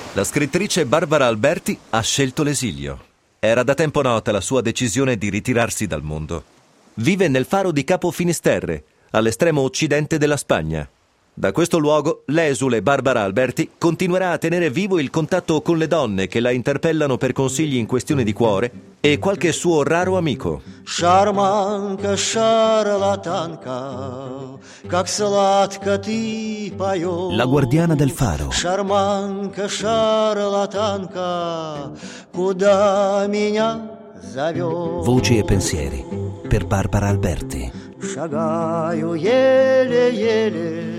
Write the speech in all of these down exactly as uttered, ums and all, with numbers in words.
La scrittrice Barbara Alberti ha scelto l'esilio. Era da tempo nota la sua decisione di ritirarsi dal mondo. Vive nel faro di Capo Finisterre, all'estremo occidente della Spagna. Da questo luogo, l'esule Barbara Alberti continuerà a tenere vivo il contatto con le donne che la interpellano per consigli in questione di cuore e qualche suo raro amico. Шарманка, шарлатанка, как сладко ты поешь. La guardiana del faro. Шарманка, шарлатанка, куда меня зовешь? Voci e pensieri per Barbara Alberti. Шагаю еле-еле.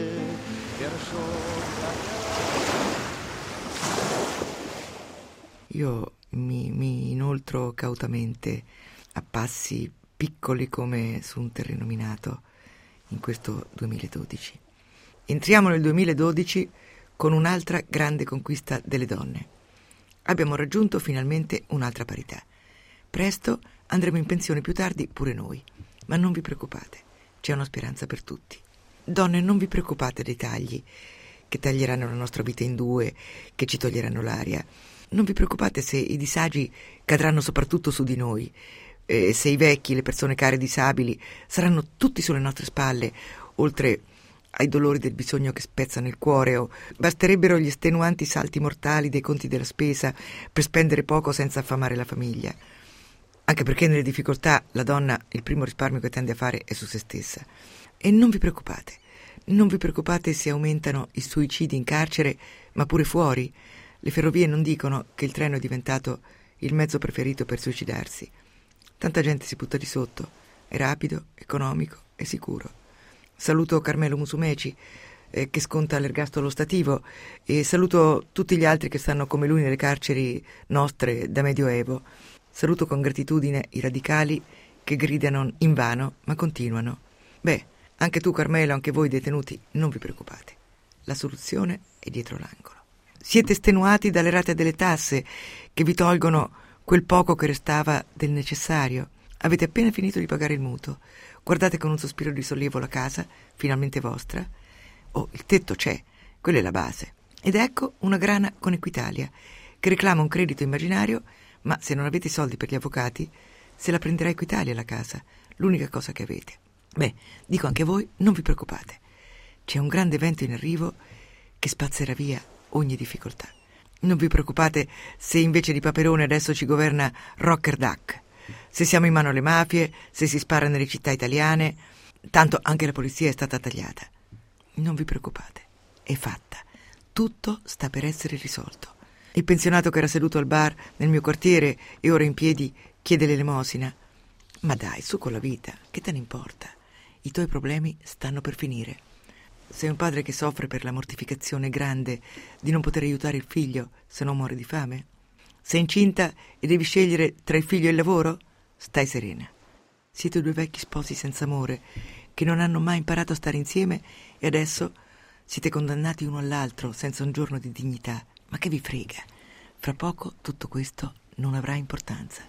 Io mi, mi inoltro cautamente a passi piccoli come su un terreno minato in questo duemiladodici. Entriamo nel duemiladodici con un'altra grande conquista delle donne. Abbiamo raggiunto finalmente un'altra parità. Presto andremo in pensione, più tardi pure noi. Ma non vi preoccupate, c'è una speranza per tutti. Donne, non vi preoccupate dei tagli che taglieranno la nostra vita in due, che ci toglieranno l'aria. Non vi preoccupate se i disagi cadranno soprattutto su di noi, eh, se i vecchi, le persone care disabili saranno tutti sulle nostre spalle, oltre ai dolori del bisogno che spezzano il cuore, o basterebbero gli estenuanti salti mortali dei conti della spesa per spendere poco senza affamare la famiglia. Anche perché nelle difficoltà la donna il primo risparmio che tende a fare è su se stessa. E non vi preoccupate, non vi preoccupate se aumentano i suicidi in carcere, ma pure fuori. Le ferrovie non dicono che il treno è diventato il mezzo preferito per suicidarsi. Tanta gente si butta di sotto, è rapido, economico e sicuro. Saluto Carmelo Musumeci, eh, che sconta l'ergastolo stativo, e saluto tutti gli altri che stanno come lui nelle carceri nostre da Medioevo. Saluto con gratitudine i radicali che gridano invano, ma continuano. Beh, anche tu Carmelo, anche voi detenuti, non vi preoccupate. La soluzione è dietro l'angolo. Siete estenuati dalle rate delle tasse che vi tolgono quel poco che restava del necessario. Avete appena finito di pagare il mutuo. Guardate con un sospiro di sollievo la casa, finalmente vostra. Oh, il tetto c'è, quella è la base. Ed ecco una grana con Equitalia, che reclama un credito immaginario, ma se non avete i soldi per gli avvocati, se la prenderà Equitalia la casa, l'unica cosa che avete. Beh, dico anche a voi, non vi preoccupate. C'è un grande vento in arrivo che spazzerà via ogni difficoltà. Non vi preoccupate se invece di Paperone adesso ci governa Rocker Duck, se siamo in mano alle mafie, se si spara nelle città italiane, tanto anche la polizia è stata tagliata. Non vi preoccupate, è fatta, tutto sta per essere risolto. Il pensionato che era seduto al bar nel mio quartiere e ora in piedi chiede l'elemosina. Ma dai, su con la vita, che te ne importa? I tuoi problemi stanno per finire. Sei un padre che soffre per la mortificazione grande di non poter aiutare il figlio se non muore di fame? Sei incinta e devi scegliere tra il figlio e il lavoro? Stai serena. Siete due vecchi sposi senza amore che non hanno mai imparato a stare insieme e adesso siete condannati uno all'altro senza un giorno di dignità. Ma che vi frega? Fra poco tutto questo non avrà importanza.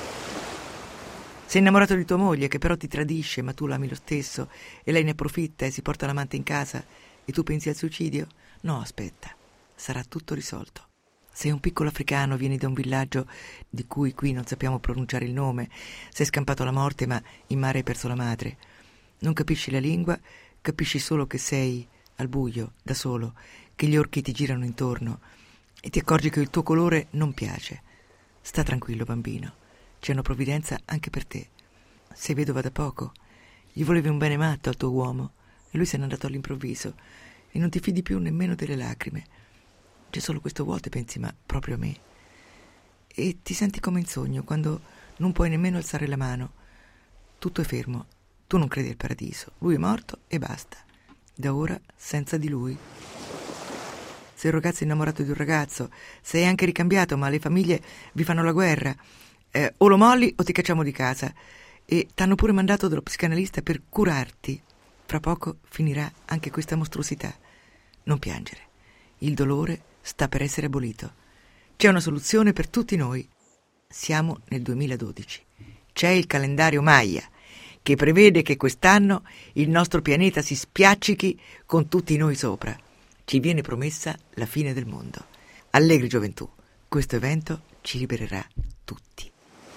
Sei innamorato di tua moglie che però ti tradisce, ma tu l'ami lo stesso e lei ne approfitta e si porta l'amante in casa e tu pensi al suicidio? No, aspetta, sarà tutto risolto. Sei un piccolo africano, vieni da un villaggio di cui qui non sappiamo pronunciare il nome, sei scampato alla morte ma in mare hai perso la madre. Non capisci la lingua, capisci solo che sei al buio, da solo, che gli orchi ti girano intorno e ti accorgi che il tuo colore non piace. Sta tranquillo, bambino. C'è una provvidenza anche per te. Sei vedova da poco. Gli volevi un bene matto al tuo uomo e lui se n'è andato all'improvviso e non ti fidi più nemmeno delle lacrime. C'è solo questo vuoto e pensi, ma proprio a me. E ti senti come in sogno quando non puoi nemmeno alzare la mano. Tutto è fermo. Tu non credi al paradiso. Lui è morto e basta. Da ora senza di lui. Sei un ragazzo innamorato di un ragazzo. Sei anche ricambiato, ma le famiglie vi fanno la guerra. Eh, o lo molli o ti cacciamo di casa. E t'hanno pure mandato dallo psicanalista per curarti. Fra poco finirà anche questa mostruosità. Non piangere. Il dolore sta per essere abolito. C'è una soluzione per tutti noi. Siamo nel duemiladodici. C'è il calendario Maya, che prevede che quest'anno il nostro pianeta si spiaccichi con tutti noi sopra. Ci viene promessa la fine del mondo. Allegri gioventù, questo evento ci libererà tutti.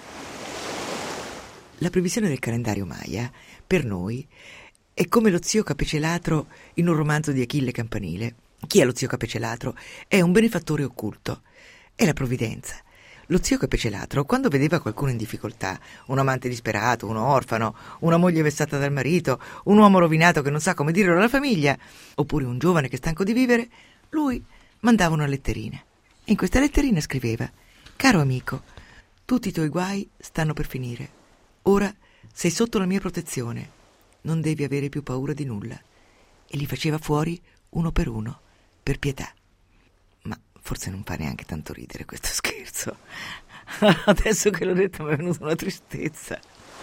La previsione del calendario Maya, per noi, è come lo zio Capecelatro in un romanzo di Achille Campanile. Chi è lo zio Capecelatro? È un benefattore occulto. È la provvidenza. Lo zio Capecelatro, quando vedeva qualcuno in difficoltà, un amante disperato, un orfano, una moglie vessata dal marito, un uomo rovinato che non sa come dirlo alla famiglia, oppure un giovane che è stanco di vivere, lui mandava una letterina. In questa letterina scriveva: «Caro amico, tutti i tuoi guai stanno per finire. Ora sei sotto la mia protezione, non devi avere più paura di nulla». E li faceva fuori uno per uno, per pietà. Ma forse non fa neanche tanto ridere questo scherzo. Adesso che l'ho detto mi è venuta una tristezza.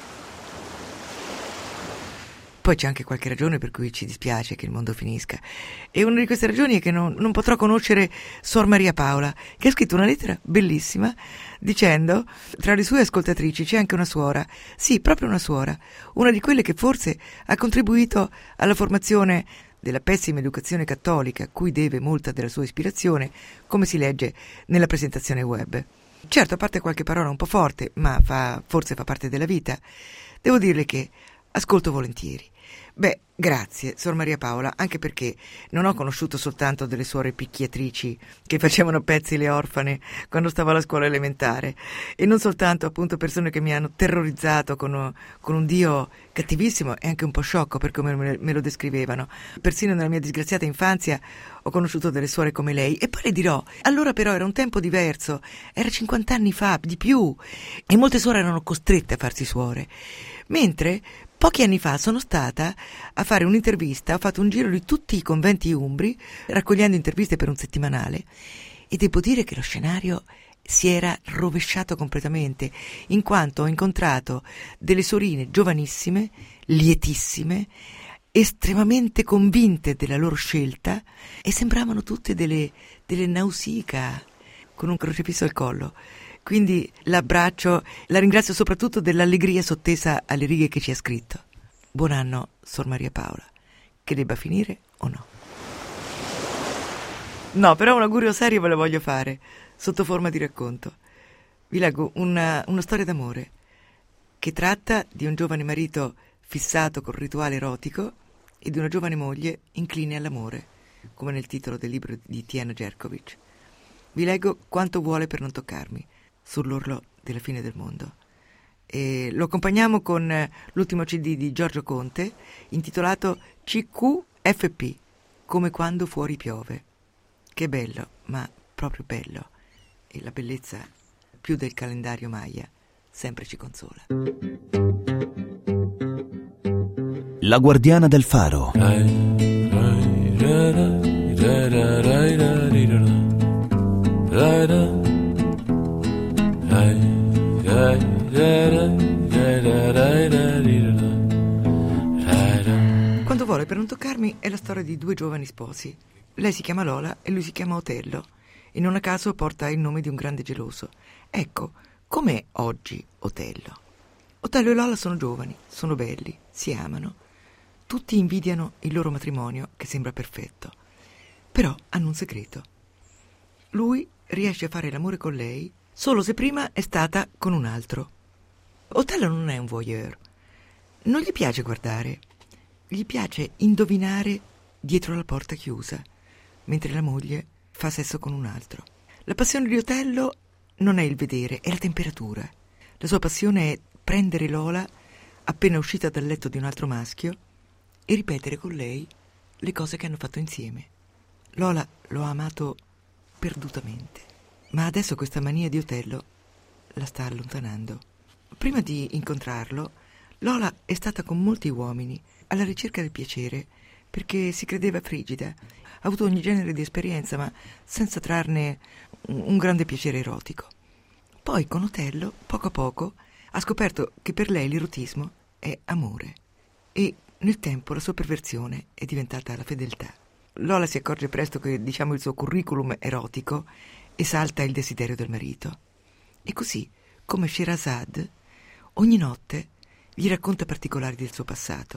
Poi c'è anche qualche ragione per cui ci dispiace che il mondo finisca. E una di queste ragioni è che non, non potrò conoscere Sor Maria Paola, che ha scritto una lettera bellissima dicendo: tra le sue ascoltatrici c'è anche una suora, sì, proprio una suora, una di quelle che forse ha contribuito alla formazione della pessima educazione cattolica a cui deve molta della sua ispirazione, come si legge nella presentazione web. Certo, a parte qualche parola un po' forte, ma fa, forse fa parte della vita, devo dirle che ascolto volentieri. Beh, grazie, Sor Maria Paola, anche perché non ho conosciuto soltanto delle suore picchiatrici che facevano pezzi le orfane quando stavo alla scuola elementare, e non soltanto appunto persone che mi hanno terrorizzato con, con un Dio cattivissimo e anche un po' sciocco per come me, me lo descrivevano. Persino nella mia disgraziata infanzia ho conosciuto delle suore come lei. E poi le dirò, allora però era un tempo diverso, era cinquanta anni fa, di più, e molte suore erano costrette a farsi suore, mentre pochi anni fa sono stata a fare un'intervista, ho fatto un giro di tutti i conventi umbri, raccogliendo interviste per un settimanale, e devo dire che lo scenario si era rovesciato completamente, in quanto ho incontrato delle sorine giovanissime, lietissime, estremamente convinte della loro scelta, e sembravano tutte delle, delle Nausicaa con un crocifisso al collo. Quindi l'abbraccio, la ringrazio soprattutto dell'allegria sottesa alle righe che ci ha scritto. Buon anno, Sor Maria Paola. Che debba finire o no? No, però un augurio serio ve lo voglio fare, sotto forma di racconto. Vi leggo una, una storia d'amore che tratta di un giovane marito fissato col rituale erotico e di una giovane moglie incline all'amore, come nel titolo del libro di Tiana Jerkovic. Vi leggo Quanto vuole per non toccarmi, sull'orlo della fine del mondo. E lo accompagniamo con l'ultimo C D di Giorgio Conte, intitolato C Q F P, come quando fuori piove. Che bello, ma proprio bello. E la bellezza, più del calendario Maya, sempre ci consola. La guardiana del faro. Quanto vuole per non toccarmi è la storia di due giovani sposi. Lei si chiama Lola e lui si chiama Otello, e non a caso porta il nome di un grande geloso. Ecco, com'è oggi Otello? Otello e Lola sono giovani, sono belli, si amano. Tutti invidiano il loro matrimonio, che sembra perfetto. Però hanno un segreto. Lui riesce a fare l'amore con lei solo se prima è stata con un altro. Otello non è un voyeur. Non gli piace guardare. Gli piace indovinare dietro la porta chiusa, mentre la moglie fa sesso con un altro. La passione di Otello non è il vedere, è la temperatura. La sua passione è prendere Lola appena uscita dal letto di un altro maschio e ripetere con lei le cose che hanno fatto insieme. Lola lo ha amato perdutamente, ma adesso questa mania di Otello la sta allontanando. Prima di incontrarlo, Lola è stata con molti uomini alla ricerca del piacere, perché si credeva frigida. Ha avuto ogni genere di esperienza, ma senza trarne un, un grande piacere erotico. Poi con Otello, poco a poco, ha scoperto che per lei l'erotismo è amore, e nel tempo la sua perversione è diventata la fedeltà. Lola si accorge presto che, diciamo, il suo curriculum erotico esalta il desiderio del marito. E così, come Sherazade, ogni notte gli racconta particolari del suo passato.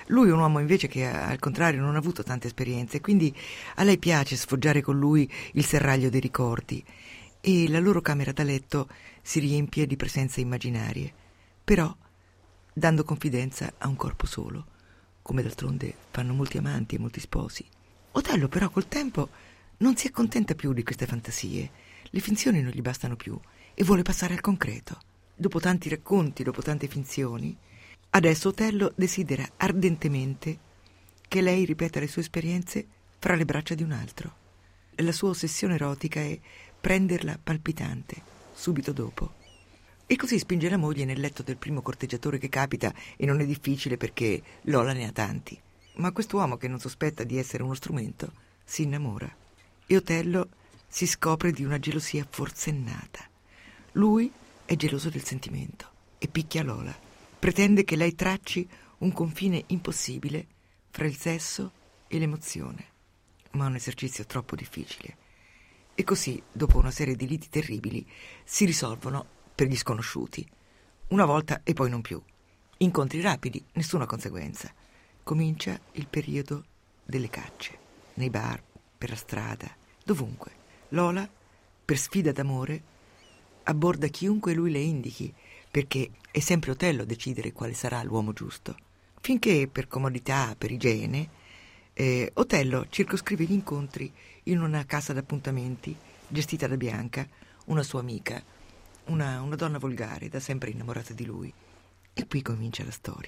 Lui è un uomo invece che al contrario non ha avuto tante esperienze, quindi a lei piace sfoggiare con lui il serraglio dei ricordi e la loro camera da letto si riempie di presenze immaginarie, però dando confidenza a un corpo solo, come d'altronde fanno molti amanti e molti sposi. Otello però col tempo non si accontenta più di queste fantasie, le finzioni non gli bastano più e vuole passare al concreto. Dopo tanti racconti, dopo tante finzioni, adesso Otello desidera ardentemente che lei ripeta le sue esperienze fra le braccia di un altro. La sua ossessione erotica è prenderla palpitante, subito dopo. E così spinge la moglie nel letto del primo corteggiatore che capita, e non è difficile perché Lola ne ha tanti. Ma quest'uomo, che non sospetta di essere uno strumento, si innamora. E Otello si scopre di una gelosia forsennata. Lui è geloso del sentimento e picchia Lola. Pretende che lei tracci un confine impossibile fra il sesso e l'emozione, ma è un esercizio troppo difficile. E così, dopo una serie di liti terribili, si risolvono per gli sconosciuti. Una volta e poi non più. Incontri rapidi, nessuna conseguenza. Comincia il periodo delle cacce, nei bar, per la strada, dovunque. Lola, per sfida d'amore, abborda chiunque lui le indichi, perché è sempre Otello a decidere quale sarà l'uomo giusto. Finché, per comodità, per igiene, eh, Otello circoscrive gli incontri in una casa d'appuntamenti gestita da Bianca, una sua amica, una, una donna volgare, da sempre innamorata di lui. E qui comincia la storia.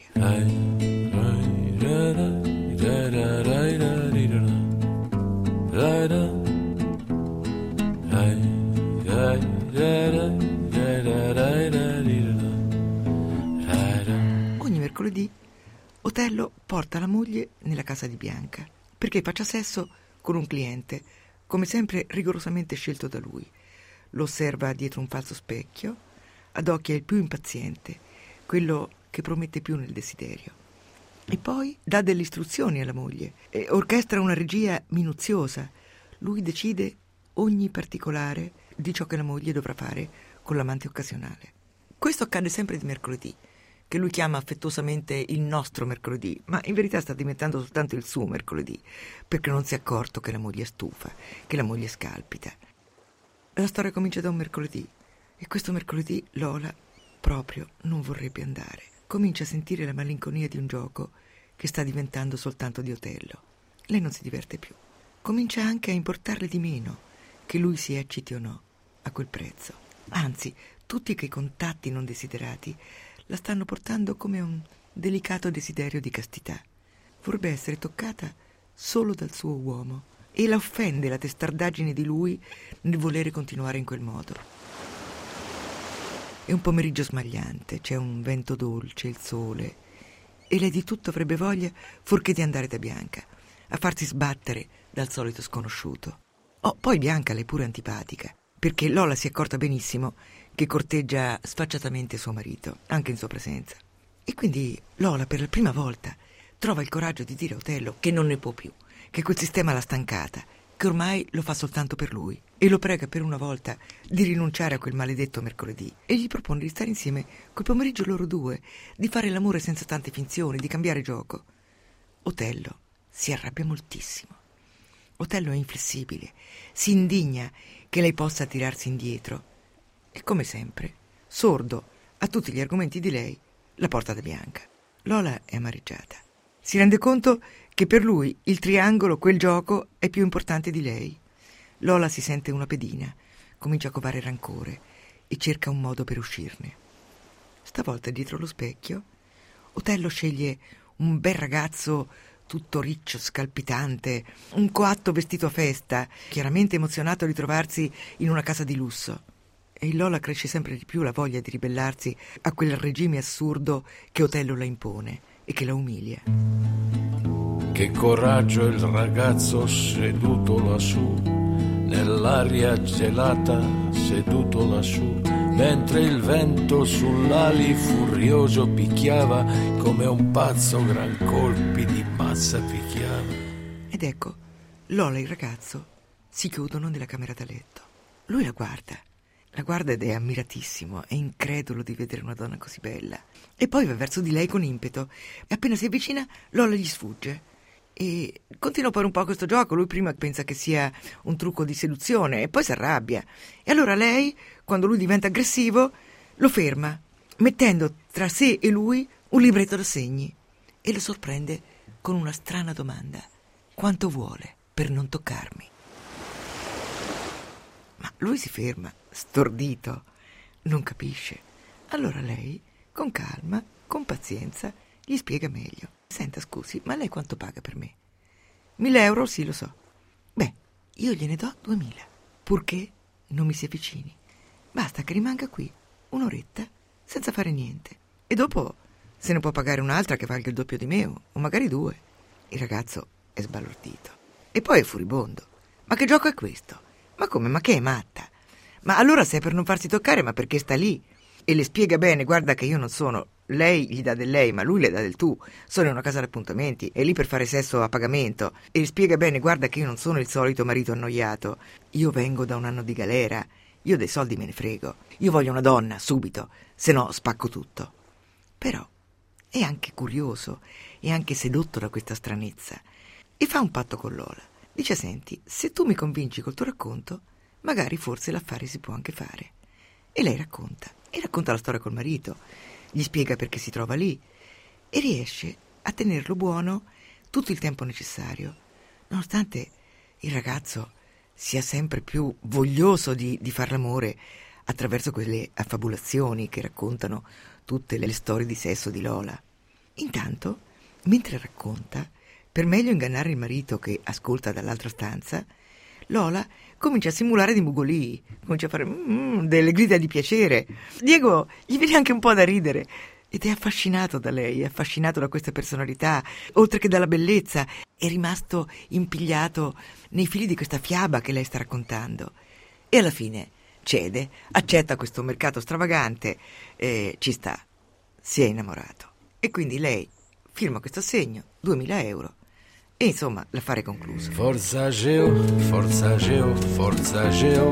Ogni mercoledì Otello porta la moglie nella casa di Bianca perché faccia sesso con un cliente, come sempre rigorosamente scelto da lui. Lo osserva dietro un falso specchio, ad occhi è il più impaziente, quello che promette più nel desiderio. E poi dà delle istruzioni alla moglie e orchestra una regia minuziosa. Lui decide ogni particolare di ciò che la moglie dovrà fare con l'amante occasionale. Questo accade sempre di mercoledì, che lui chiama affettuosamente il nostro mercoledì, ma in verità sta diventando soltanto il suo mercoledì, perché non si è accorto che la moglie è stufa, che la moglie scalpita. La storia comincia da un mercoledì, e questo mercoledì Lola proprio non vorrebbe andare. Comincia a sentire la malinconia di un gioco che sta diventando soltanto di Otello. Lei non si diverte più. Comincia anche a importarle di meno che lui si ecciti o no a quel prezzo. Anzi, tutti quei contatti non desiderati la stanno portando come un delicato desiderio di castità. Vorrebbe essere toccata solo dal suo uomo e la offende la testardaggine di lui nel volere continuare in quel modo. È un pomeriggio smagliante, c'è un vento dolce, il sole, e lei di tutto avrebbe voglia fuorché di andare da Bianca, a farsi sbattere dal solito sconosciuto. Oh, poi Bianca le è pure antipatica, perché Lola si è accorta benissimo che corteggia sfacciatamente suo marito, anche in sua presenza. E quindi Lola, per la prima volta, trova il coraggio di dire a Otello che non ne può più, che quel sistema l'ha stancata, che ormai lo fa soltanto per lui, e lo prega per una volta di rinunciare a quel maledetto mercoledì e gli propone di stare insieme quel pomeriggio loro due, di fare l'amore senza tante finzioni, di cambiare gioco. Otello si arrabbia moltissimo. Otello è inflessibile, si indigna che lei possa tirarsi indietro e, come sempre, sordo a tutti gli argomenti di lei, la porta da Bianca. Lola è amareggiata. Si rende conto che per lui il triangolo, quel gioco, è più importante di lei. Lola si sente una pedina, comincia a covare rancore e cerca un modo per uscirne. Stavolta, dietro lo specchio, Otello sceglie un bel ragazzo tutto riccio, scalpitante, un coatto vestito a festa, chiaramente emozionato di trovarsi in una casa di lusso. E in Lola cresce sempre di più la voglia di ribellarsi a quel regime assurdo che Otello la impone e che la umilia. Che coraggio il ragazzo seduto lassù, nell'aria gelata, seduto lassù, mentre il vento sull'ali furioso picchiava, come un pazzo gran colpi di mazza picchiava. Ed ecco, Lola e il ragazzo si chiudono nella camera da letto. Lui la guarda La guarda ed è ammiratissimo, è incredulo di vedere una donna così bella. E poi va verso di lei con impeto. E appena si avvicina, Lola gli sfugge. E continua per un po' questo gioco. Lui prima pensa che sia un trucco di seduzione e poi si arrabbia. E allora lei, quando lui diventa aggressivo, lo ferma, mettendo tra sé e lui un libretto da segni. E lo sorprende con una strana domanda. Quanto vuole per non toccarmi? Ma lui si ferma, stordito, non capisce. Allora lei, con calma, con pazienza, gli spiega meglio. Senta, scusi, ma lei quanto paga per me? Mille euro, sì, lo so. Beh, io gliene do duemila, purché non mi si avvicini. Basta che rimanga qui un'oretta senza fare niente. E dopo se ne può pagare un'altra che valga il doppio di me, o magari due. Il ragazzo è sbalordito. E poi è furibondo. Ma che gioco è questo? Ma come? Ma che è matta? Ma allora se è per non farsi toccare, ma perché sta lì? E le spiega bene, guarda che io non sono... Lei gli dà del lei, ma lui le dà del tu. Sono in una casa di appuntamenti, è lì per fare sesso a pagamento. E le spiega bene, guarda che io non sono il solito marito annoiato. Io vengo da un anno di galera. Io dei soldi me ne frego. Io voglio una donna, subito, se no spacco tutto. Però è anche curioso, è anche sedotto da questa stranezza. E fa un patto con Lola. Dice, senti, se tu mi convinci col tuo racconto, magari forse l'affare si può anche fare. E lei racconta, e racconta la storia col marito, gli spiega perché si trova lì, e riesce a tenerlo buono tutto il tempo necessario, nonostante il ragazzo sia sempre più voglioso di, di far l'amore attraverso quelle affabulazioni che raccontano tutte le storie di sesso di Lola. Intanto, mentre racconta, per meglio ingannare il marito che ascolta dall'altra stanza, Lola comincia a simulare di mugolii, comincia a fare mm, delle grida di piacere. Diego gli viene anche un po' da ridere ed è affascinato da lei, è affascinato da questa personalità, oltre che dalla bellezza. È rimasto impigliato nei fili di questa fiaba che lei sta raccontando. E alla fine cede, accetta questo mercato stravagante, e ci sta, si è innamorato. E quindi lei firma questo assegno, duemila euro. E insomma, l'affare è concluso. Forza Geo, forza Geo, forza Geo.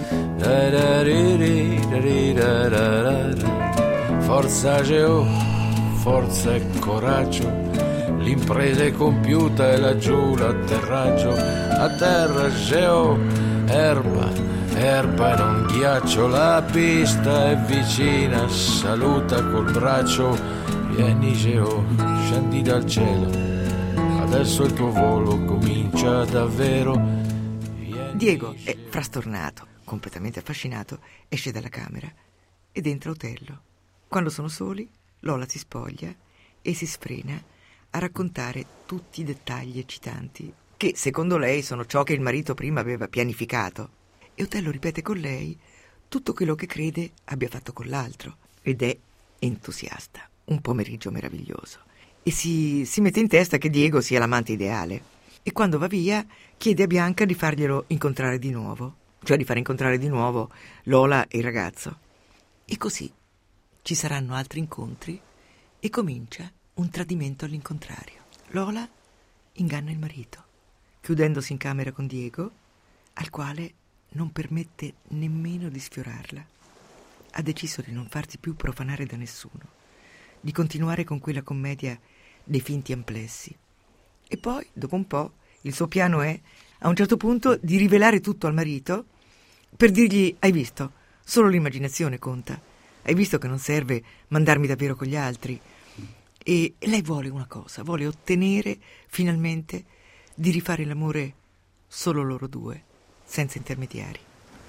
Forza Geo, forza e coraggio. L'impresa è compiuta e laggiù l'atterraggio. A terra Geo, erba, erba e non ghiaccio. La pista è vicina, saluta col braccio. Vieni Geo, scendi dal cielo. Adesso il tuo volo comincia davvero. Vieni, Diego è frastornato, completamente affascinato, esce dalla camera ed entra Otello. Quando sono soli, Lola si spoglia e si sfrena a raccontare tutti i dettagli eccitanti che, secondo lei, sono ciò che il marito prima aveva pianificato. E Otello ripete con lei tutto quello che crede abbia fatto con l'altro ed è entusiasta. Un pomeriggio meraviglioso. E si, si mette in testa che Diego sia l'amante ideale. E quando va via chiede a Bianca di farglielo incontrare di nuovo, cioè di far incontrare di nuovo Lola e il ragazzo. E così ci saranno altri incontri e comincia un tradimento all'incontrario. Lola inganna il marito, chiudendosi in camera con Diego, al quale non permette nemmeno di sfiorarla. Ha deciso di non farsi più profanare da nessuno, di continuare con quella commedia dei finti amplessi. E poi, dopo un po', il suo piano è, a un certo punto, di rivelare tutto al marito per dirgli: hai visto, solo l'immaginazione conta, hai visto che non serve mandarmi davvero con gli altri. E lei vuole una cosa, vuole ottenere finalmente di rifare l'amore solo loro due, senza intermediari.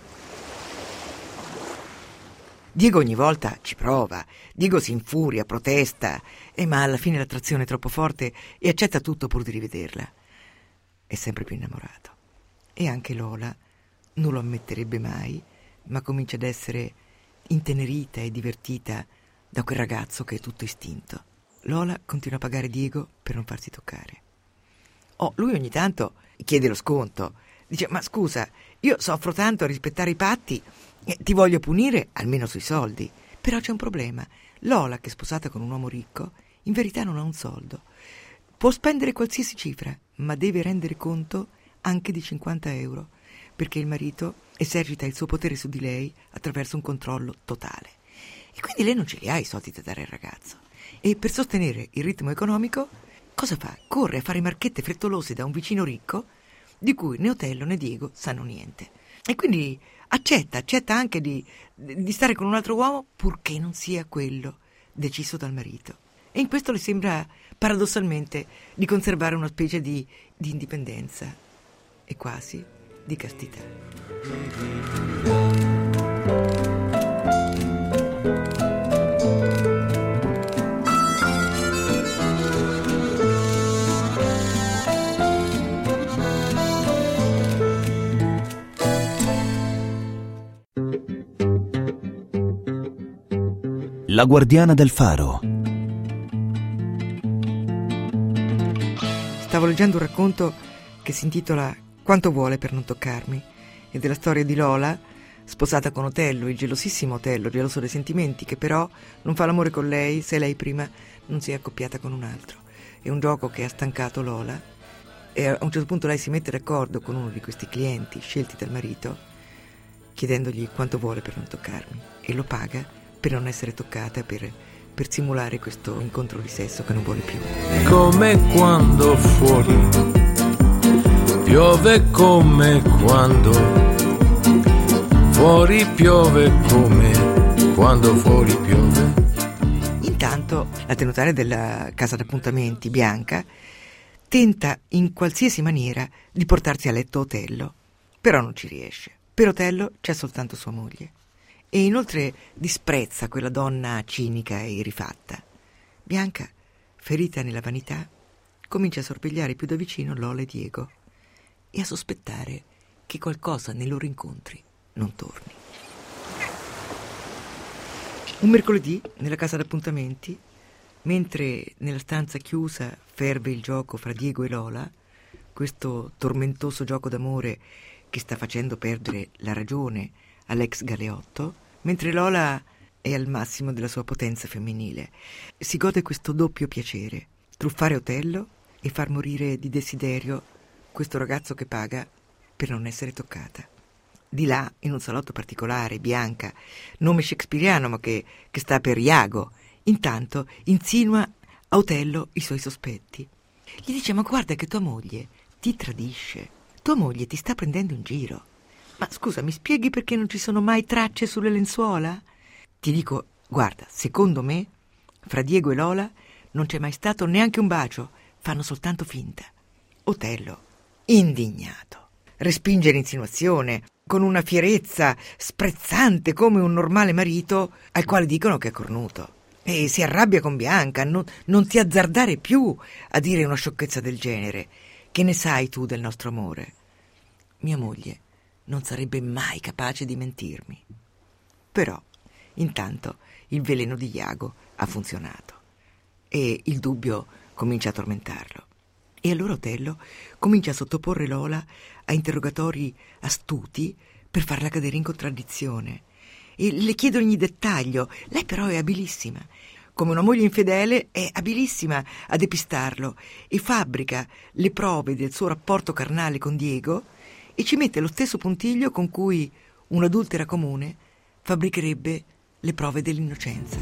Diego ogni volta ci prova, Diego si infuria, protesta, eh, ma alla fine l'attrazione è troppo forte e accetta tutto pur di rivederla. È sempre più innamorato. E anche Lola non lo ammetterebbe mai, ma comincia ad essere intenerita e divertita da quel ragazzo che è tutto istinto. Lola continua a pagare Diego per non farsi toccare. Oh, lui ogni tanto chiede lo sconto. Dice: ma scusa, io soffro tanto a rispettare i patti, ti voglio punire almeno sui soldi. Però c'è un problema. Lola, che è sposata con un uomo ricco, in verità non ha un soldo. Può spendere qualsiasi cifra, ma deve rendere conto anche di cinquanta euro, perché il marito esercita il suo potere su di lei attraverso un controllo totale. E quindi lei non ce li ha i soldi da dare al ragazzo. E per sostenere il ritmo economico, cosa fa? Corre a fare marchette frettolose da un vicino ricco di cui né Otello né Diego sanno niente. E quindi accetta, accetta anche di, di stare con un altro uomo purché non sia quello deciso dal marito. E in questo le sembra paradossalmente di conservare una specie di, di indipendenza e quasi di castità. La guardiana del faro. Stavo leggendo un racconto che si intitola Quanto vuole per non toccarmi, ed è la storia di Lola, sposata con Otello, il gelosissimo Otello, geloso dei sentimenti, che però non fa l'amore con lei se lei prima non si è accoppiata con un altro. È un gioco che ha stancato Lola e a un certo punto lei si mette d'accordo con uno di questi clienti scelti dal marito, chiedendogli quanto vuole per non toccarmi, e lo paga per non essere toccata, per, per simulare questo incontro di sesso che non vuole più. Come quando fuori piove, come quando fuori piove, come quando fuori piove. Intanto la tenutaria della casa d'appuntamenti, Bianca, tenta in qualsiasi maniera di portarsi a letto Otello, però non ci riesce. Per Otello c'è soltanto sua moglie. E inoltre disprezza quella donna cinica e rifatta. Bianca, ferita nella vanità, comincia a sorvegliare più da vicino Lola e Diego e a sospettare che qualcosa nei loro incontri non torni. Un mercoledì, nella casa d'appuntamenti, mentre nella stanza chiusa ferve il gioco fra Diego e Lola, questo tormentoso gioco d'amore che sta facendo perdere la ragione all'ex Galeotto, mentre Lola è al massimo della sua potenza femminile, si gode questo doppio piacere: truffare Otello e far morire di desiderio questo ragazzo che paga per non essere toccata. Di là, in un salotto particolare, Bianca, nome shakespeariano ma che, che sta per Iago, intanto insinua a Otello i suoi sospetti. Gli dice: ma guarda che tua moglie ti tradisce, tua moglie ti sta prendendo in giro. Ma scusa, mi spieghi perché non ci sono mai tracce sulle lenzuola? Ti dico, guarda, secondo me, fra Diego e Lola non c'è mai stato neanche un bacio, fanno soltanto finta. Otello, indignato, respinge l'insinuazione con una fierezza sprezzante come un normale marito al quale dicono che è cornuto. E si arrabbia con Bianca: non, non ti azzardare più a dire una sciocchezza del genere. Che ne sai tu del nostro amore? Mia moglie non sarebbe mai capace di mentirmi. Però, intanto, il veleno di Iago ha funzionato e il dubbio comincia a tormentarlo. E allora Otello comincia a sottoporre Lola a interrogatori astuti per farla cadere in contraddizione. E le chiede ogni dettaglio. Lei però è abilissima. Come una moglie infedele è abilissima a depistarlo e fabbrica le prove del suo rapporto carnale con Diego e ci mette lo stesso puntiglio con cui un'adultera comune fabbricherebbe le prove dell'innocenza.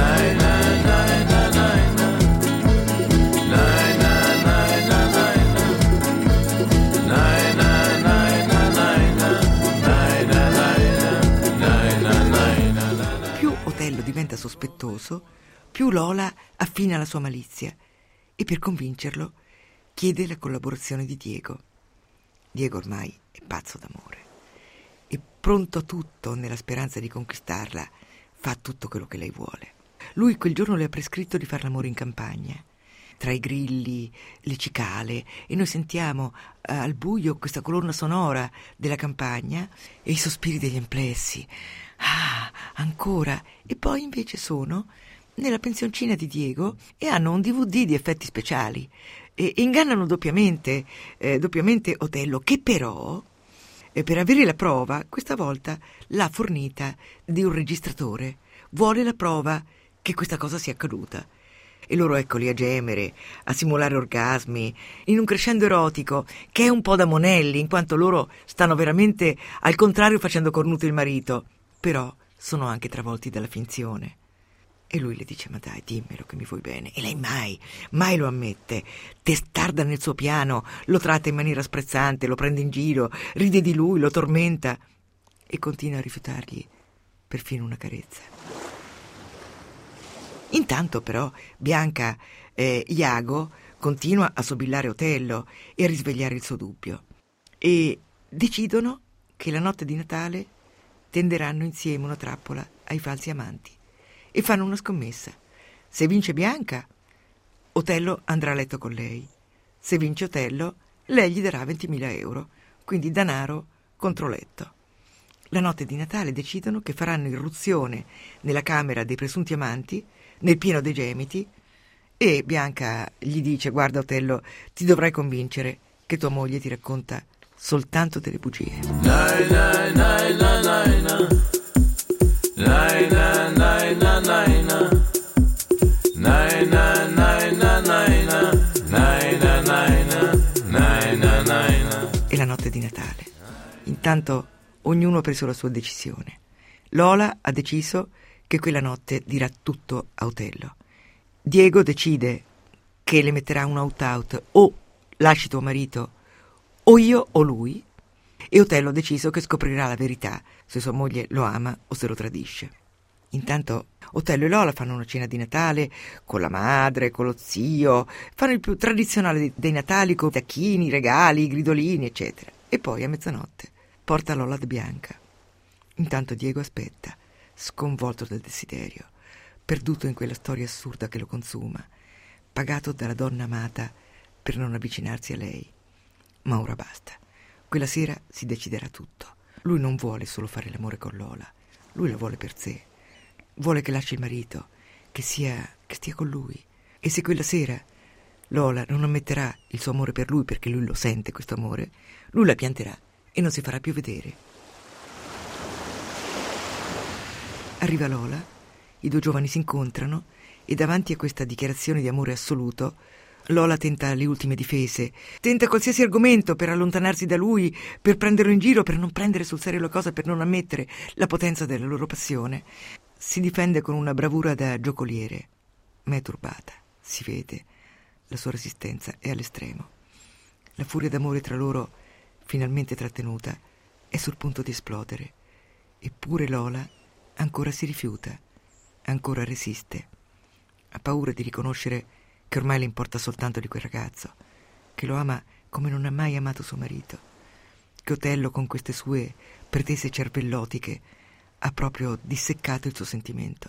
Più Otello diventa sospettoso, più Lola affina la sua malizia e per convincerlo chiede la collaborazione di Diego. Diego ormai è pazzo d'amore e pronto a tutto nella speranza di conquistarla, fa tutto quello che lei vuole. Lui quel giorno le ha prescritto di far l'amore in campagna, tra i grilli, le cicale, e noi sentiamo eh, al buio questa colonna sonora della campagna e i sospiri degli amplessi. Ah, ancora! E poi invece sono nella pensioncina di Diego e hanno un D V D di effetti speciali e ingannano doppiamente, eh, doppiamente Otello, che però, eh, per avere la prova, questa volta l'ha fornita di un registratore. Vuole la prova che questa cosa sia accaduta. E loro eccoli a gemere, a simulare orgasmi, in un crescendo erotico, che è un po' da monelli, in quanto loro stanno veramente al contrario facendo cornuto il marito, però sono anche travolti dalla finzione. E lui le dice: ma dai, dimmelo che mi vuoi bene. E lei mai, mai lo ammette. Testarda nel suo piano, lo tratta in maniera sprezzante, lo prende in giro, ride di lui, lo tormenta e continua a rifiutargli perfino una carezza. Intanto però Bianca eh, Iago continua a sobillare Otello e a risvegliare il suo dubbio, e decidono che la notte di Natale tenderanno insieme una trappola ai falsi amanti e fanno una scommessa. Se vince Bianca, Otello andrà a letto con lei. Se vince Otello, lei gli darà ventimila euro, quindi denaro contro letto. La notte di Natale decidono che faranno irruzione nella camera dei presunti amanti, nel pieno dei gemiti, e Bianca gli dice: guarda Otello, ti dovrai convincere che tua moglie ti racconta soltanto delle bugie. Nai, nai, nai, nai, nai, nai. Nai, nai, nai, nai, nai, nai. Nai, nai, nai, nai, nai, nai. Nai, nai, nai, nai, nai, nai, nai. È la notte di Natale. Intanto ognuno ha preso la sua decisione. Lola ha deciso che quella notte dirà tutto a Otello. Diego decide che le metterà un out-out: o lasci tuo marito, o io o lui. E Otello ha deciso che scoprirà la verità se sua moglie lo ama o se lo tradisce. Intanto Otello e Lola fanno una cena di Natale con la madre, con lo zio, fanno il più tradizionale dei Natali con tacchini, regali, gridolini, eccetera. E poi a mezzanotte porta Lola da Bianca. Intanto Diego aspetta, sconvolto dal desiderio, perduto in quella storia assurda che lo consuma, pagato dalla donna amata per non avvicinarsi a lei. Ma ora basta. Quella sera si deciderà tutto. Lui non vuole solo fare l'amore con Lola, lui la vuole per sé. Vuole che lasci il marito, che sia che stia con lui. E se quella sera Lola non ammetterà il suo amore per lui, perché lui lo sente questo amore, lui la pianterà e non si farà più vedere. Arriva Lola, i due giovani si incontrano e davanti a questa dichiarazione di amore assoluto Lola tenta le ultime difese, tenta qualsiasi argomento per allontanarsi da lui, per prenderlo in giro, per non prendere sul serio la cosa, per non ammettere la potenza della loro passione. Si difende con una bravura da giocoliere, ma è turbata, si vede. La sua resistenza è all'estremo. La furia d'amore tra loro, finalmente trattenuta, è sul punto di esplodere. Eppure Lola ancora si rifiuta, ancora resiste. Ha paura di riconoscere che ormai le importa soltanto di quel ragazzo, che lo ama come non ha mai amato suo marito, che Otello con queste sue pretese cervellotiche ha proprio disseccato il suo sentimento.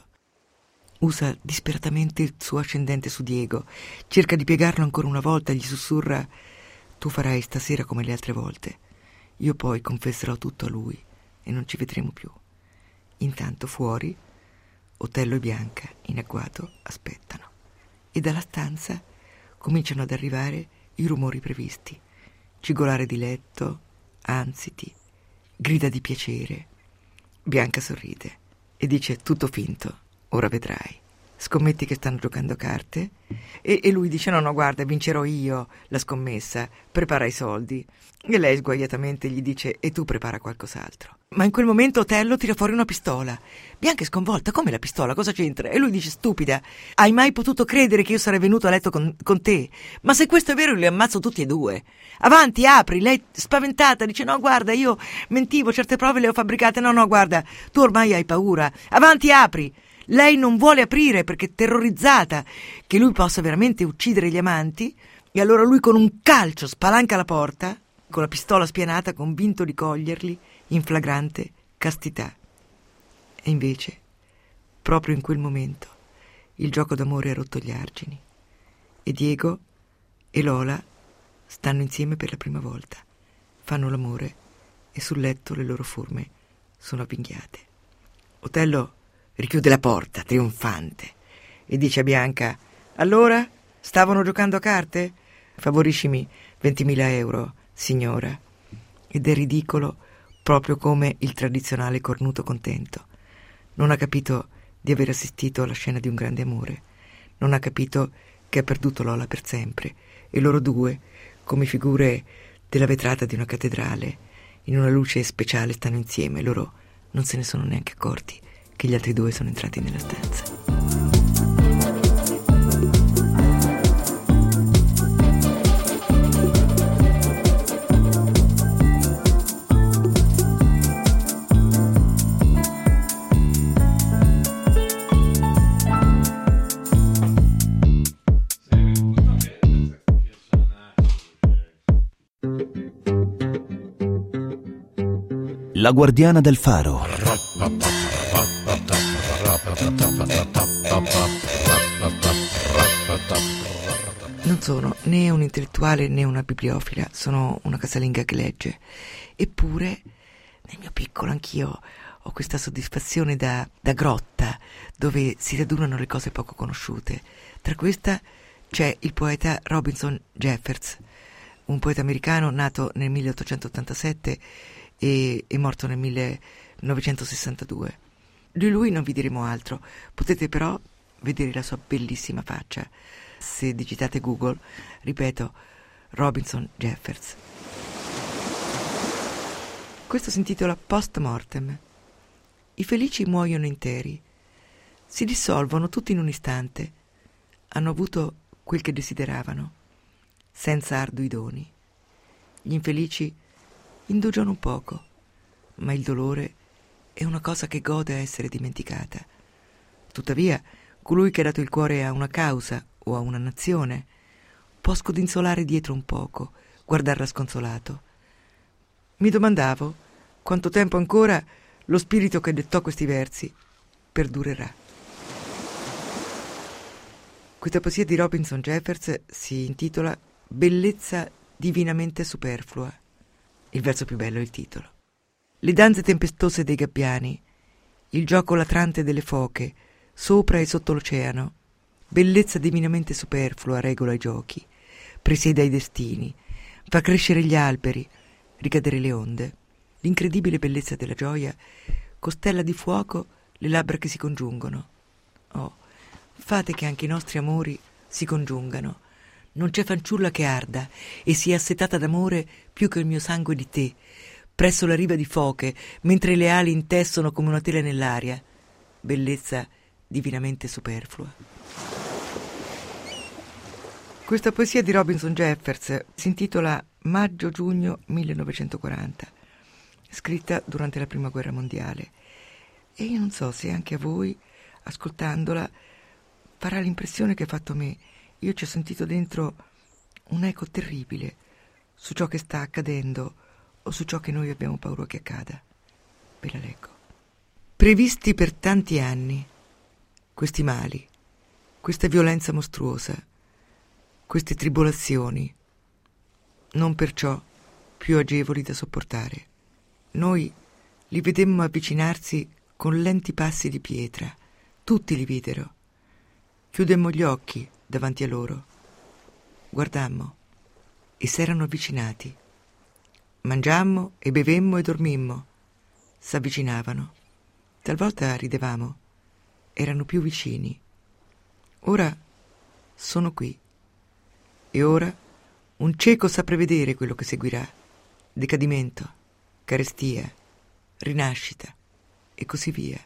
Usa disperatamente il suo ascendente su Diego, cerca di piegarlo ancora una volta, gli sussurra: tu farai stasera come le altre volte, io poi confesserò tutto a lui e non ci vedremo più. Intanto fuori Otello e Bianca, in agguato, aspettano. E dalla stanza cominciano ad arrivare i rumori previsti: cigolare di letto, ansiti, grida di piacere. Bianca sorride e dice: tutto finto, ora vedrai. Scommetti che stanno giocando a carte? E, e lui dice: no, no, guarda, vincerò io la scommessa, prepara i soldi. E lei sguaiatamente gli dice: e tu prepara qualcos'altro. Ma in quel momento Otello tira fuori una pistola. Bianca è sconvolta: come la pistola? Cosa c'entra? E lui dice: stupida, hai mai potuto credere che io sarei venuto a letto con, con te? Ma se questo è vero, li ammazzo tutti e due. Avanti, apri. Lei spaventata dice: no, guarda, io mentivo, certe prove le ho fabbricate. No, no, guarda, tu ormai hai paura. Avanti, apri. Lei non vuole aprire perché è terrorizzata che lui possa veramente uccidere gli amanti, e allora lui con un calcio spalanca la porta, con la pistola spianata, convinto di coglierli in flagrante castità. E invece, proprio in quel momento, il gioco d'amore ha rotto gli argini e Diego e Lola stanno insieme per la prima volta, fanno l'amore e sul letto le loro forme sono avvinghiate. Otello richiude la porta, trionfante, e dice a Bianca: allora, stavano giocando a carte? Favoriscimi ventimila euro, signora. Ed è ridicolo, proprio come il tradizionale cornuto contento. Non ha capito di aver assistito alla scena di un grande amore. non ha capito che ha perduto Lola per sempre, e loro due, come figure della vetrata di una cattedrale, in una luce speciale stanno insieme. Loro non se ne sono neanche accorti che gli altri due sono entrati nella stanza. La guardiana del faro. Non sono né un intellettuale né una bibliofila, sono una casalinga che legge. Eppure, nel mio piccolo, anch'io ho questa soddisfazione da, da grotta, dove si radunano le cose poco conosciute. Tra questa c'è il poeta Robinson Jefferson, un poeta americano nato nel milleottocentottantasette e è morto nel millenovecentosessantadue. Di lui non vi diremo altro, potete però vedere la sua bellissima faccia se digitate Google, ripeto, Robinson Jefferson. Questo si intitola Post Mortem. I felici muoiono interi, si dissolvono tutti in un istante, hanno avuto quel che desideravano, senza ardui doni. Gli infelici indugiano un poco, ma il dolore è una cosa che gode a essere dimenticata. Tuttavia, colui che ha dato il cuore a una causa o a una nazione può scodinzolare dietro un poco, guardarla sconsolato. Mi domandavo quanto tempo ancora lo spirito che dettò questi versi perdurerà. Questa poesia di Robinson Jefferson si intitola Bellezza divinamente superflua. Il verso più bello è il titolo. Le danze tempestose dei gabbiani, il gioco latrante delle foche, sopra e sotto l'oceano, bellezza divinamente superflua regola i giochi, presiede ai destini, fa crescere gli alberi, ricadere le onde. L'incredibile bellezza della gioia costella di fuoco le labbra che si congiungono. Oh, fate che anche i nostri amori si congiungano. Non c'è fanciulla che arda e sia assetata d'amore più che il mio sangue di te, presso la riva di foche, mentre le ali intessono come una tela nell'aria. Bellezza divinamente superflua. Questa poesia di Robinson Jefferson si intitola Maggio-giugno millenovecentoquaranta, scritta durante la Prima Guerra Mondiale. E io non so se anche a voi, ascoltandola, farà l'impressione che ha fatto a me. Io ci ho sentito dentro un eco terribile su ciò che sta accadendo o su ciò che noi abbiamo paura che accada. Ve la leggo. Previsti per tanti anni questi mali, questa violenza mostruosa, queste tribolazioni, non perciò più agevoli da sopportare. Noi li vedemmo avvicinarsi con lenti passi di pietra, tutti li videro. Chiudemmo gli occhi davanti a loro, guardammo e s'erano avvicinati. Mangiammo e bevemmo e dormimmo, s'avvicinavano. Talvolta ridevamo, erano più vicini. Ora sono qui e ora un cieco sa prevedere quello che seguirà: decadimento, carestia, rinascita e così via.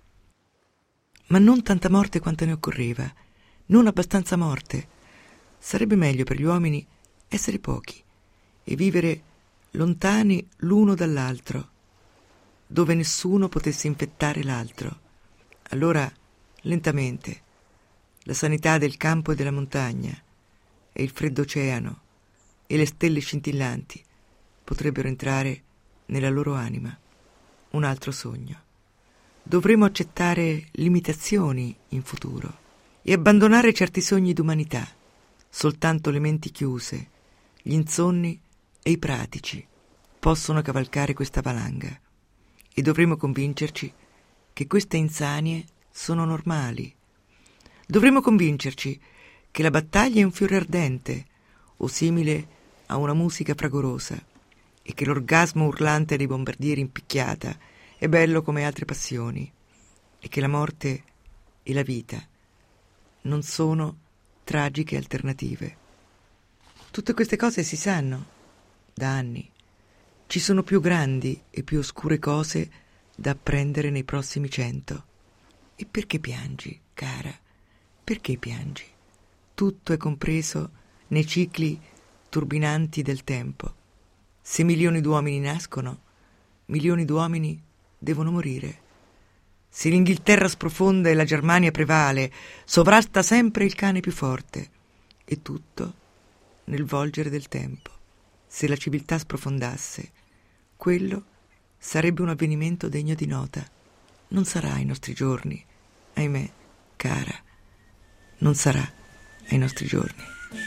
Ma non tanta morte quanta ne occorreva, non abbastanza morte. Sarebbe meglio per gli uomini essere pochi e vivere lontani l'uno dall'altro, dove nessuno potesse infettare l'altro. Allora, lentamente, la sanità del campo e della montagna e il freddo oceano e le stelle scintillanti potrebbero entrare nella loro anima. Un altro sogno. Dovremo accettare limitazioni in futuro e abbandonare certi sogni d'umanità. Soltanto le menti chiuse, gli insonni e i pratici possono cavalcare questa valanga e dovremo convincerci che queste insanie sono normali. Dovremo convincerci che la battaglia è un fiore ardente o simile a una musica fragorosa e che l'orgasmo urlante dei bombardieri in picchiata è bello come altre passioni e che la morte e la vita non sono tragiche alternative. Tutte queste cose si sanno da anni. Ci sono più grandi e più oscure cose da apprendere nei prossimi cento. E perché piangi, cara? Perché piangi? Tutto è compreso nei cicli turbinanti del tempo. Se milioni d'uomini nascono, milioni d'uomini devono morire. Se l'Inghilterra sprofonda e la Germania prevale, sovrasta sempre il cane più forte. E tutto nel volgere del tempo. Se la civiltà sprofondasse, quello sarebbe un avvenimento degno di nota. Non sarà ai nostri giorni, ahimè, cara, non sarà ai nostri giorni.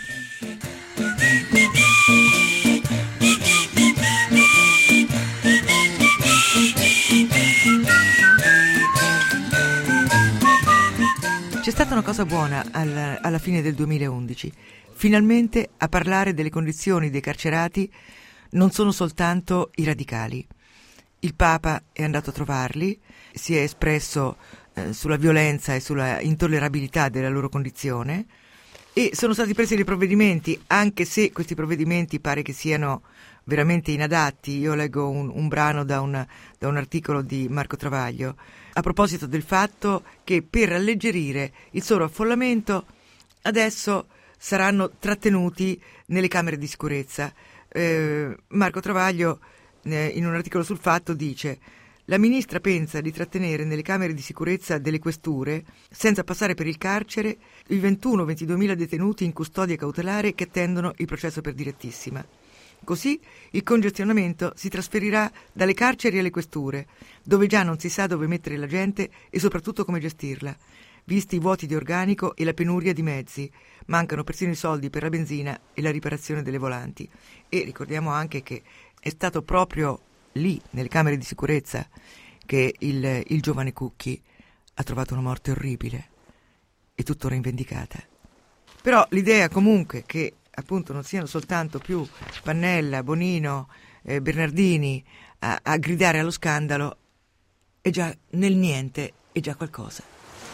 C'è stata una cosa buona alla, alla fine del duemilaundici. Finalmente a parlare delle condizioni dei carcerati non sono soltanto i radicali. Il Papa è andato a trovarli, si è espresso eh, sulla violenza e sulla intollerabilità della loro condizione e sono stati presi dei provvedimenti, anche se questi provvedimenti pare che siano veramente inadatti. Io leggo un, un brano da un, da un articolo di Marco Travaglio a proposito del fatto che per alleggerire il sovraffollamento adesso saranno trattenuti nelle camere di sicurezza. Eh, Marco Travaglio eh, in un articolo sul Fatto dice: la ministra pensa di trattenere nelle camere di sicurezza delle questure, senza passare per il carcere, i ventuno ventiduemila detenuti in custodia cautelare che attendono il processo per direttissima. Così il congestionamento si trasferirà dalle carceri alle questure, dove già non si sa dove mettere la gente e soprattutto come gestirla, visti i vuoti di organico e la penuria di mezzi. Mancano persino i soldi per la benzina e la riparazione delle volanti. E ricordiamo anche che è stato proprio lì, nelle camere di sicurezza, che il, il giovane Cucchi ha trovato una morte orribile e tuttora invendicata. Però l'idea comunque che appunto non siano soltanto più Pannella, Bonino, eh, Bernardini a, a gridare allo scandalo è già nel niente, è già qualcosa.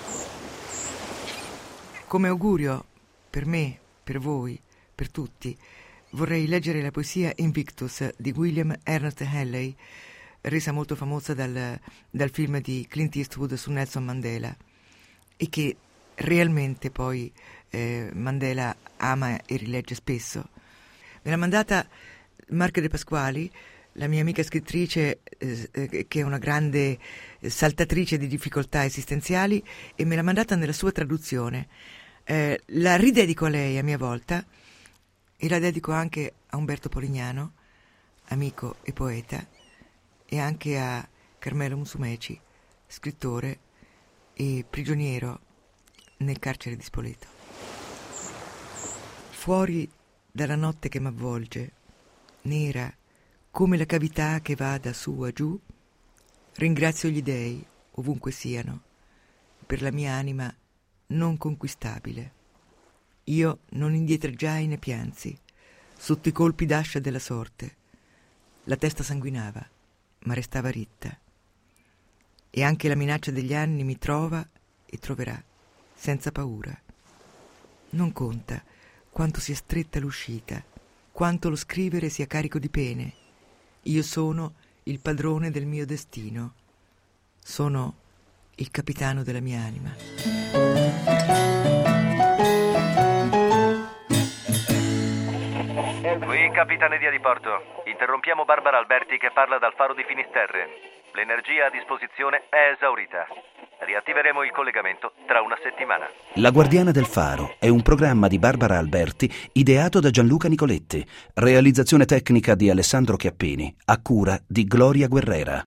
Come augurio per me, per voi, per tutti, vorrei leggere la poesia Invictus di William Ernest Henley, resa molto famosa dal, dal film di Clint Eastwood su Nelson Mandela, e che realmente poi eh, Mandela ama e rilegge spesso. Me l'ha mandata Marca De Pasquali, la mia amica scrittrice eh, che è una grande saltatrice di difficoltà esistenziali, e me l'ha mandata nella sua traduzione. Eh, la ridedico a lei a mia volta e la dedico anche a Umberto Polignano, amico e poeta, e anche a Carmelo Musumeci, scrittore e prigioniero nel carcere di Spoleto. Fuori dalla notte che m'avvolge, nera come la cavità che va da su a giù, ringrazio gli dèi, ovunque siano, per la mia anima non conquistabile. Io non indietreggiai né piansi sotto i colpi d'ascia della sorte. La testa sanguinava, ma restava ritta. E anche la minaccia degli anni mi trova e troverà, senza paura. Non conta quanto sia stretta l'uscita, quanto lo scrivere sia carico di pene. Io sono il padrone del mio destino. Sono il capitano della mia anima. Qui Capitaneria di Porto. Interrompiamo Barbara Alberti che parla dal faro di Finisterre. L'energia a disposizione è esaurita. Riattiveremo il collegamento tra una settimana. La Guardiana del Faro è un programma di Barbara Alberti ideato da Gianluca Nicoletti. Realizzazione tecnica di Alessandro Chiappini, a cura di Gloria Guerrera.